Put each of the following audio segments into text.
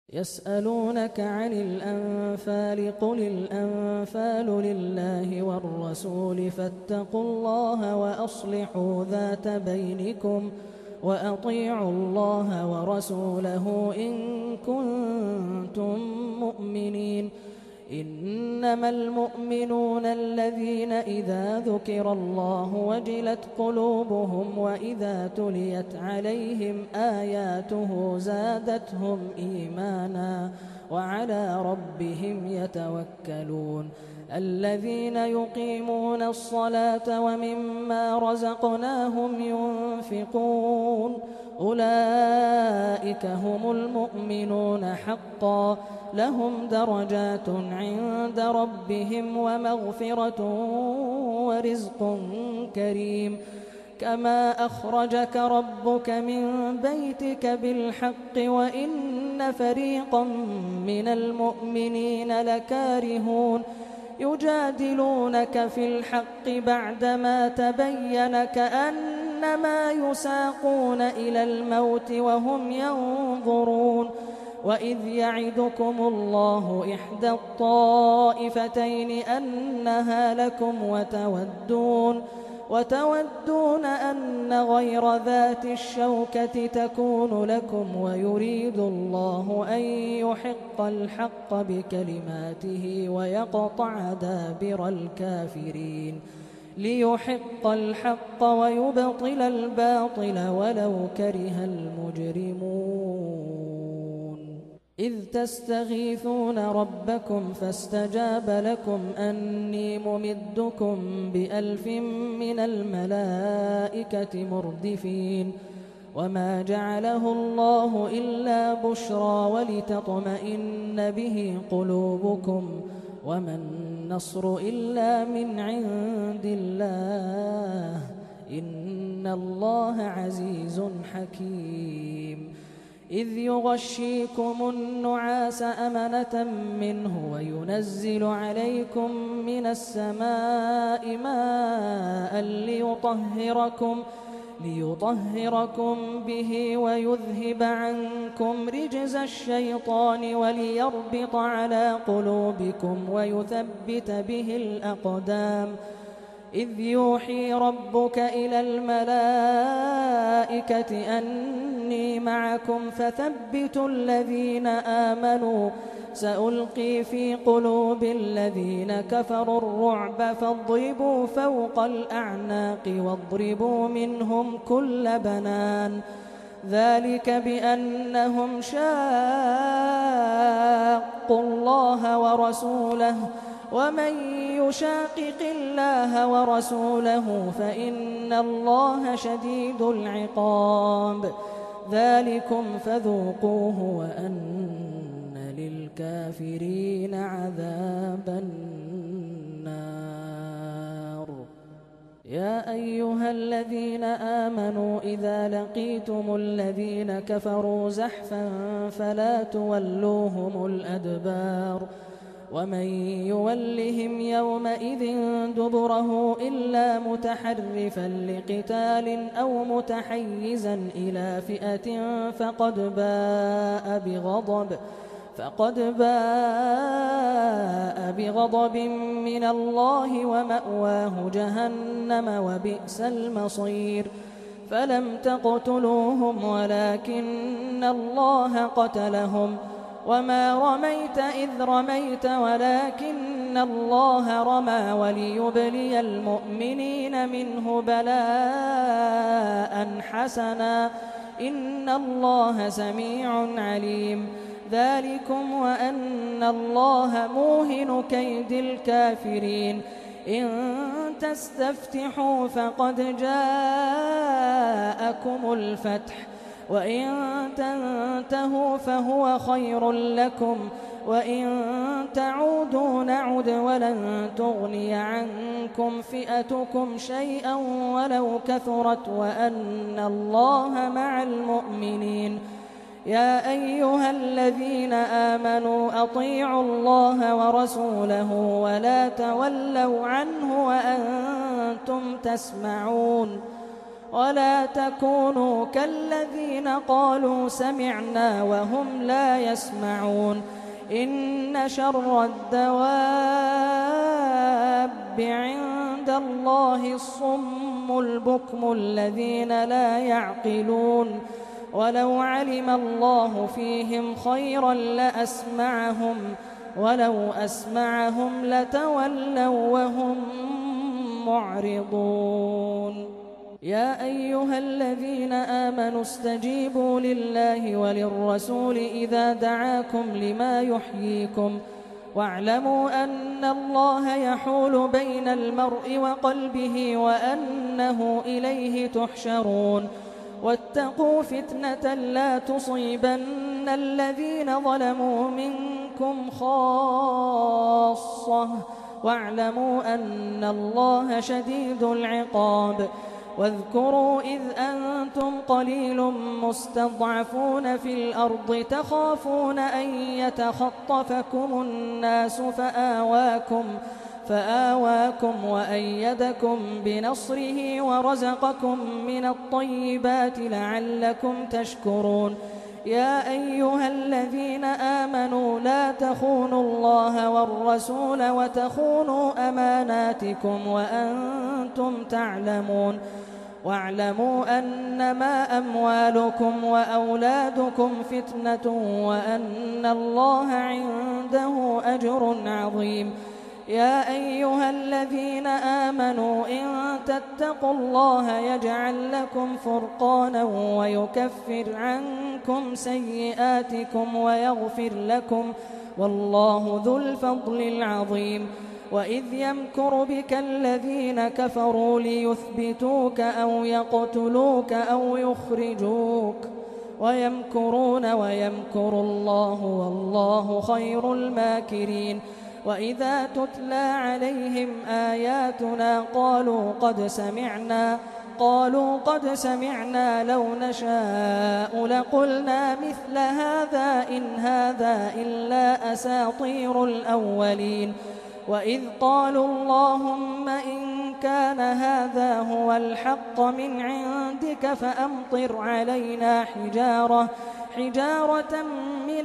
يسألونك عن الأنفال قل الأنفال لله والرسول فاتقوا الله وأصلحوا ذات بينكم وأطيعوا الله ورسوله إن كنتم مؤمنين. إنما المؤمنون الذين إذا ذكر الله وجلت قلوبهم وإذا تليت عليهم آياته زادتهم إيمانا وعلى ربهم يتوكلون. الذين يقيمون الصلاة ومما رزقناهم ينفقون أولئك هم المؤمنون حقا لهم درجات عند ربهم ومغفرة ورزق كريم. كما أخرجك ربك من بيتك بالحق وإن فريقا من المؤمنين لكارهون يجادلونك في الحق بعدما تبين كأنما يساقون إلى الموت وهم ينظرون. وإذ يعدكم الله إحدى الطائفتين أنها لكم وتودون أن غير ذات الشوكة تكون لكم ويريد الله أن يحق الحق بكلماته ويقطع دابر الكافرين ليحق الحق ويبطل الباطل ولو كره المجرمون. إذ تستغيثون ربكم فاستجاب لكم أني ممدكم ب1000 من الملائكة مردفين. وما جعله الله إلا بشرى ولتطمئن به قلوبكم وما النصر إلا من عند الله إن الله عزيز حكيم. إذ يغشيكم النعاس أمنة منه وينزل عليكم من السماء ماء ليطهركم به ويذهب عنكم رجز الشيطان وليربط على قلوبكم ويثبت به الأقدام. إذ يوحي ربك إلى الملائكة أني معكم فثبتوا الذين آمنوا سألقي في قلوب الذين كفروا الرعب فاضربوا فوق الأعناق واضربوا منهم كل بنان. ذلك بأنهم شاقوا الله ورسوله ومن يشاقق الله ورسوله فإن الله شديد العقاب. ذلكم فذوقوه وأن للكافرين عذاب النار. يا أيها الذين آمنوا إذا لقيتم الذين كفروا زحفا فلا تولوهم الأدبار ومن يولهم يومئذ دبره إلا متحرفا لقتال أو متحيزا إلى فئة فقد باء بغضب من الله ومأواه جهنم وبئس المصير. فلم تقتلوهم ولكن الله قتلهم وما رميت إذ رميت ولكن الله رمى وليبلي المؤمنين منه بلاء حسنا إن الله سميع عليم. ذلكم وأن الله موهن كيد الكافرين. إن تستفتحوا فقد جاءكم الفتح وإن تنتهوا فهو خير لكم وإن تعودوا نعد ولن تغني عنكم فئتكم شيئا ولو كثرت وأن الله مع المؤمنين. يا أيها الذين آمنوا أطيعوا الله ورسوله ولا تولوا عنه وأنتم تسمعون ولا تكونوا كالذين قالوا سمعنا وهم لا يسمعون. إن شر الدواب عند الله الصم البكم الذين لا يعقلون. ولو علم الله فيهم خيرا لأسمعهم ولو أسمعهم لتولوا وهم معرضون. يا أيها الذين آمنوا استجيبوا لله وللرسول إذا دعاكم لما يحييكم واعلموا أن الله يحول بين المرء وقلبه وأنه إليه تحشرون. واتقوا فتنة لا تصيبن الذين ظلموا منكم خاصة واعلموا أن الله شديد العقاب. واذكروا إذ أنتم قليل مستضعفون في الأرض تخافون أن يتخطفكم الناس فآواكم وأيدكم بنصره ورزقكم من الطيبات لعلكم تشكرون. يا أيها الذين آمنوا لا تخونوا الله والرسول وتخونوا أماناتكم وأنتم تعلمون. واعلموا أنما أموالكم وأولادكم فتنة وأن الله عنده أجر عظيم. يا أيها الذين آمنوا إن تتقوا الله يجعل لكم فرقانا ويكفر عنكم سيئاتكم ويغفر لكم والله ذو الفضل العظيم. وإذ يمكر بك الذين كفروا ليثبتوك أو يقتلوك أو يخرجوك ويمكرون ويمكر الله والله خير الماكرين. وإذا تتلى عليهم آياتنا قالوا قد سمعنا لو نشاء لقلنا مثل هذا إن هذا إلا أساطير الأولين. وإذ قالوا اللهم إن كان هذا هو الحق من عندك فأمطر علينا حجارة من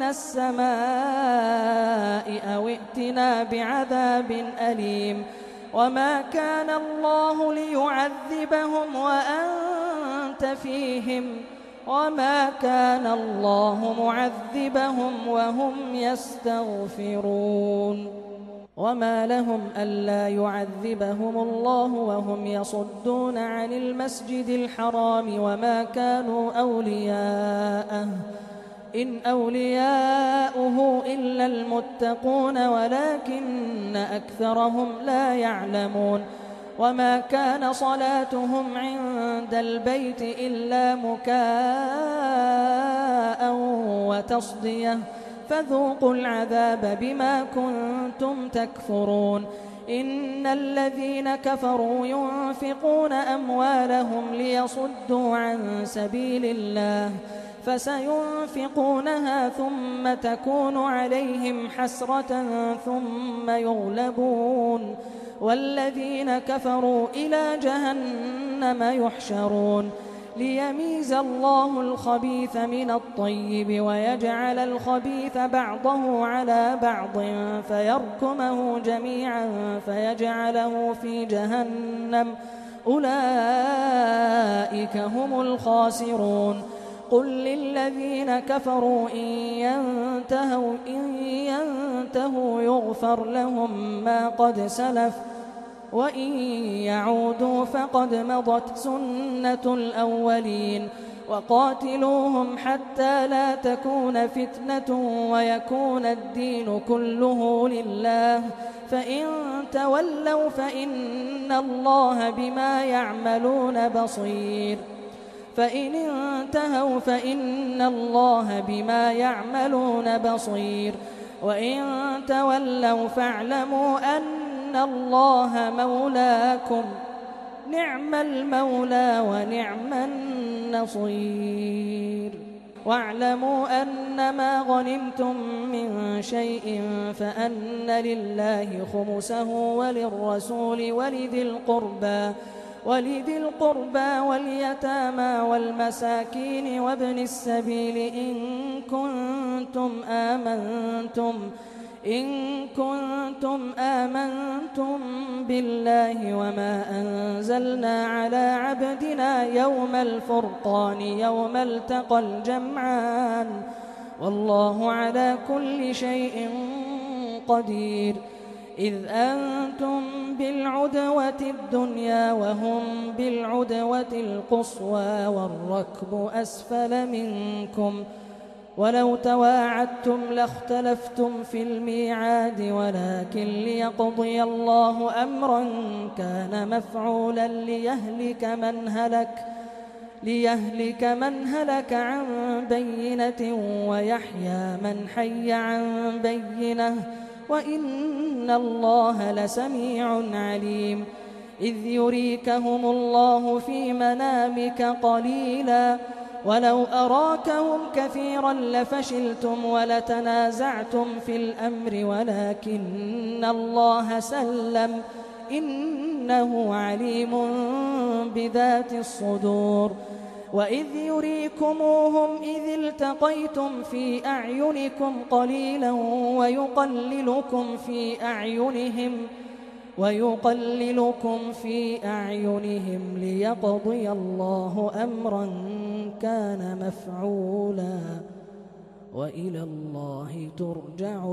السماء أو ائتنا بعذاب أليم. وما كان الله ليعذبهم وأنت فيهم وما كان الله معذبهم وهم يستغفرون. وما لهم ألا يعذبهم الله وهم يصدون عن المسجد الحرام وما كانوا أولياءه إن أولياؤه إلا المتقون ولكن أكثرهم لا يعلمون. وما كان صلاتهم عند البيت إلا مكاء وتصدية فذوقوا العذاب بما كنتم تكفرون. إن الذين كفروا ينفقون أموالهم ليصدوا عن سبيل الله فسينفقونها ثم تكون عليهم حسرة ثم يغلبون والذين كفروا إلى جهنم يحشرون. ليميز الله الخبيث من الطيب ويجعل الخبيث بعضه على بعض فيركمه جميعا فيجعله في جهنم أولئك هم الخاسرون. قل للذين كفروا إن ينتهوا يغفر لهم ما قد سلف وإن يعودوا فقد مضت سنة الأولين. وقاتلوهم حتى لا تكون فتنة ويكون الدين كله لله فإن تولوا فإن الله بما يعملون بصير. فإن انتهوا فإن الله بما يعملون بصير. وإن تولوا فاعلموا أن الله مولاكم نعم المولى ونعم النصير. واعلموا أنما غنمتم من شيء فأن لله خمسه وللرسول ولذي القربى ولذي القربى واليتامى والمساكين وابن السبيل إن كنتم آمنتم بالله وما أنزلنا على عبدنا يوم الفرقان يوم التقى الجمعان والله على كل شيء قدير. إذ أنتم بالعدوة الدنيا وهم بالعدوة القصوى والركب أسفل منكم ولو تواعدتم لاختلفتم في الميعاد ولكن ليقضي الله أمرا كان مفعولا ليهلك من هلك عن بينة ويحيى من حي عن بينة وإن الله لسميع عليم. إذ يريكهم الله في منامك قليلا ولو أراكهم كثيرا لفشلتم ولتنازعتم في الأمر ولكن الله سلم إنه عليم بذات الصدور. وإذ يريكموهم إذ التقيتم في أعينكم قليلا ويقللكم في أعينهم ليقضي الله أمرا كان مفعولا وإلى الله ترجع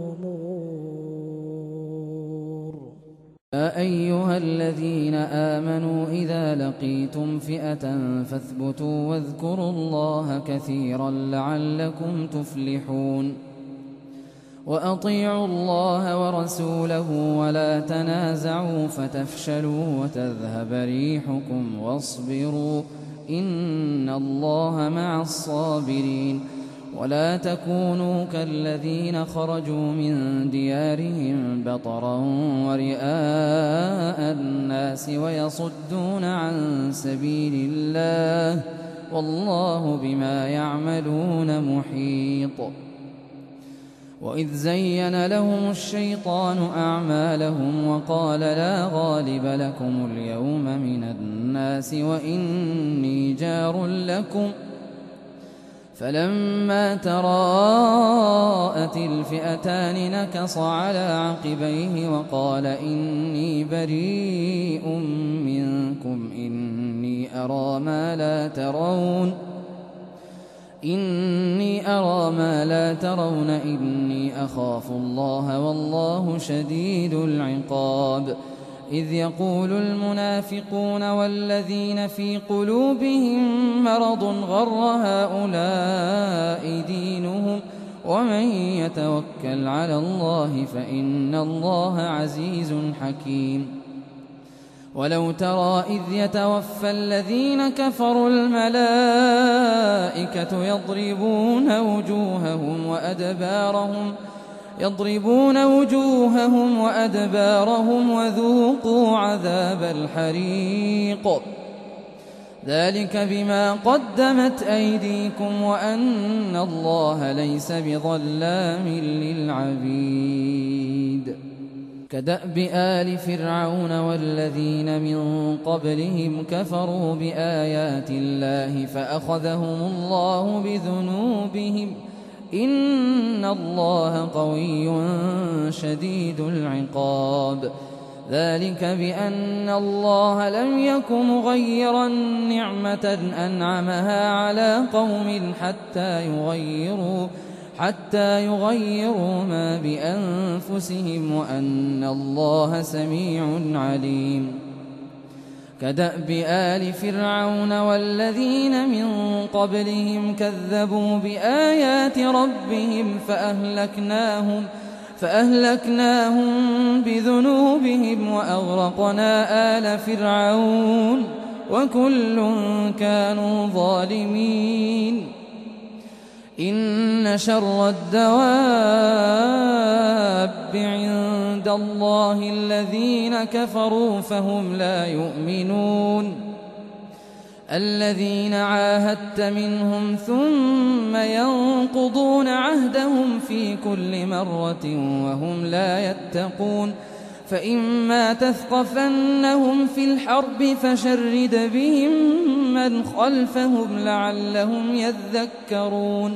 الأمور. يا أيها الذين آمنوا إذا لقيتم فئة فاثبتوا واذكروا الله كثيرا لعلكم تفلحون. وأطيعوا الله ورسوله ولا تنازعوا فتفشلوا وتذهب ريحكم واصبروا إن الله مع الصابرين. ولا تكونوا كالذين خرجوا من ديارهم بطرا ورئاء الناس ويصدون عن سبيل الله والله بما يعملون محيط. وإذ زين لهم الشيطان أعمالهم وقال لا غالب لكم اليوم من الناس وإني جار لكم فلما تراءت الفئتان نكص على عقبيه وقال إني بريء منكم إني أرى ما لا ترون إني أخاف الله والله شديد العقاب. إذ يقول المنافقون والذين في قلوبهم مرض غر هؤلاء دينهم ومن يتوكل على الله فإن الله عزيز حكيم. ولو ترى إذ يتوفى الذين كفروا الملائكة يضربون وجوههم وأدبارهم وذوقوا عذاب الحريق ذلك بما قدمت أيديكم وأن الله ليس بظلام للعبيد. كدأب آل فرعون والذين من قبلهم كفروا بآيات الله فأخذهم الله بذنوبهم إن الله قوي شديد العقاب. ذلك بأن الله لم يك مغيرا نعمة أنعمها على قوم حتى يغيروا ما بأنفسهم وأن الله سميع عليم. كدأب آل فرعون والذين من قبلهم كذبوا بآيات ربهم فأهلكناهم بذنوبهم وأغرقنا آل فرعون وكل كانوا ظالمين. إن شر الدواب عند الله الذين كفروا فهم لا يؤمنون. الذين عاهدت منهم ثم ينقضون عهدهم في كل مرة وهم لا يتقون فإما تثقفنهم في الحرب فشرد بهم من خلفهم لعلهم يذكرون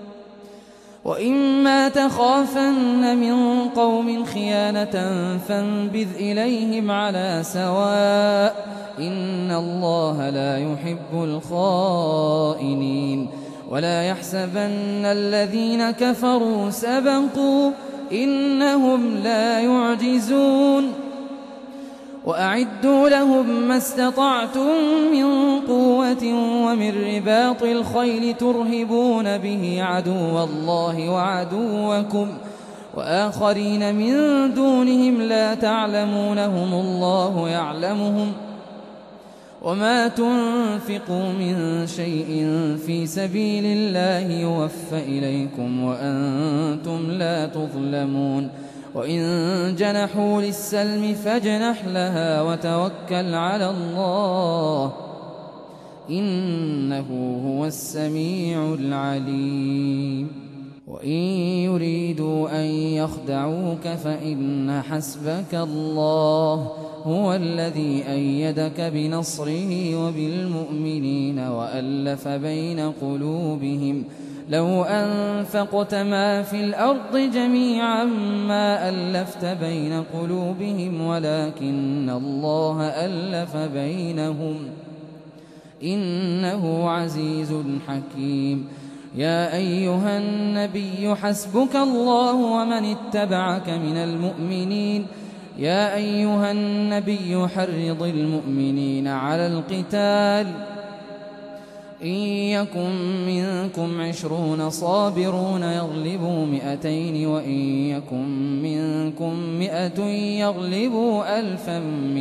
وإما تخافن من قوم خيانة فانبذ إليهم على سواء إن الله لا يحب الخائنين ولا يحسبن الذين كفروا سبقوا إنهم لا يعجزون وأعدوا لهم ما استطعتم من قوة ومن رباط الخيل ترهبون به عدو الله وعدوكم وآخرين من دونهم لا تعلمونهم الله يعلمهم وما تنفقوا من شيء في سبيل الله يوفى إليكم وأنتم لا تظلمون وإن جنحوا للسلم فاجنح لها وتوكل على الله إنه هو السميع العليم وإن يريدوا أن يخدعوك فإن حسبك الله هو الذي أيدك بنصره وبالمؤمنين وألف بين قلوبهم لو أنفقت ما في الأرض جميعا ما ألفت بين قلوبهم ولكن الله ألف بينهم إنه عزيز حكيم يا أيها النبي حسبك الله ومن اتبعك من المؤمنين يا أيها النبي حرض المؤمنين على القتال إن يكن منكم 20 صابرون يغلبوا 200 وإن يكن منكم 100 يغلبوا 1000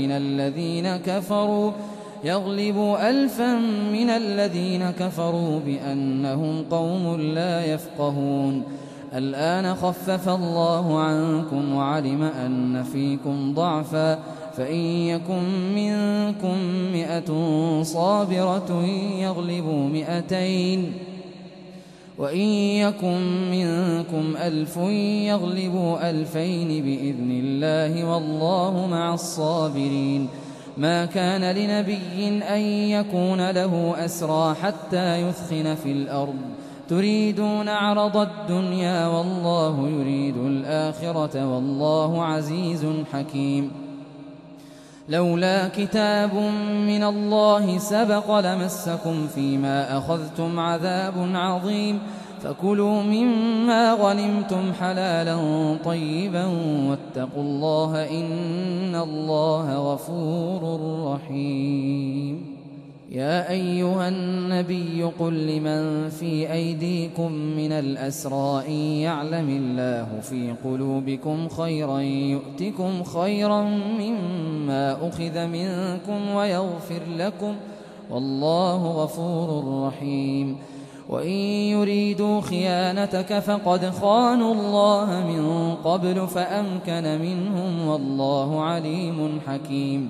من الذين كفروا بأنهم قوم لا يفقهون الآن خفف الله عنكم وعلم أن فيكم ضعفا فإن يكن منكم 100 صابرة يغلبوا 200 وإن يكن منكم 1000 يغلبوا 2000 بإذن الله والله مع الصابرين ما كان لنبي أن يكون له أسرى حتى يثخن في الأرض تريدون عرض الدنيا والله يريد الآخرة والله عزيز حكيم لولا كتاب من الله سبق لمسكم فيما أخذتم عذاب عظيم فكلوا مما غنمتم حلالا طيبا واتقوا الله إن الله غفور رحيم يا أيها النبي قل لمن في أيديكم من الأسرى إن يعلم الله في قلوبكم خيرا يؤتكم خيرا مما أخذ منكم ويغفر لكم والله غفور رحيم وإن يريدوا خيانتك فقد خانوا الله من قبل فأمكن منهم والله عليم حكيم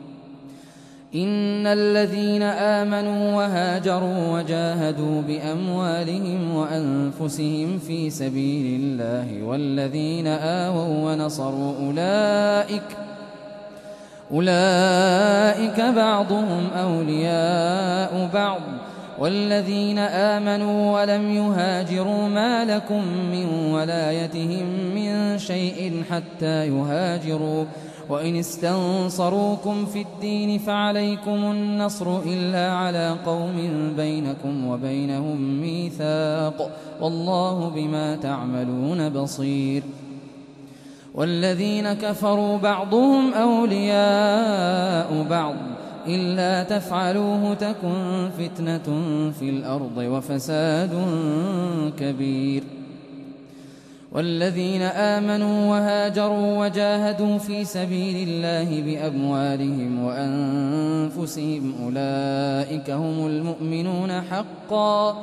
إن الذين آمنوا وهاجروا وجاهدوا بأموالهم وأنفسهم في سبيل الله والذين آووا ونصروا أولئك بعضهم أولياء بعض والذين آمنوا ولم يهاجروا ما لكم من ولايتهم من شيء حتى يهاجروا وإن استنصروكم في الدين فعليكم النصر إلا على قوم بينكم وبينهم ميثاق والله بما تعملون بصير والذين كفروا بعضهم أولياء بعض إلا تفعلوه تكن فتنة في الأرض وفساد كبير والذين آمنوا وهاجروا وجاهدوا في سبيل الله بأموالهم وأنفسهم أولئك هم المؤمنون حقا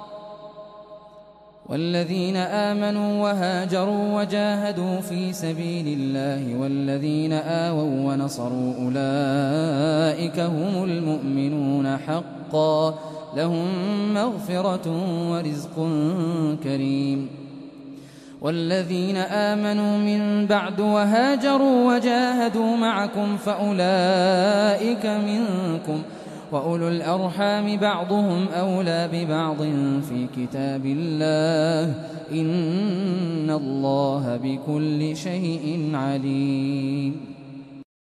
والذين آمنوا وهاجروا وجاهدوا في سبيل الله والذين آووا ونصروا أولئك هم المؤمنون حقا لهم مغفرة ورزق كريم والذين آمنوا من بعد وهاجروا وجاهدوا معكم فأولئك منكم وأولو الأرحام بعضهم أولى ببعض في كتاب الله إن الله بكل شيء عليم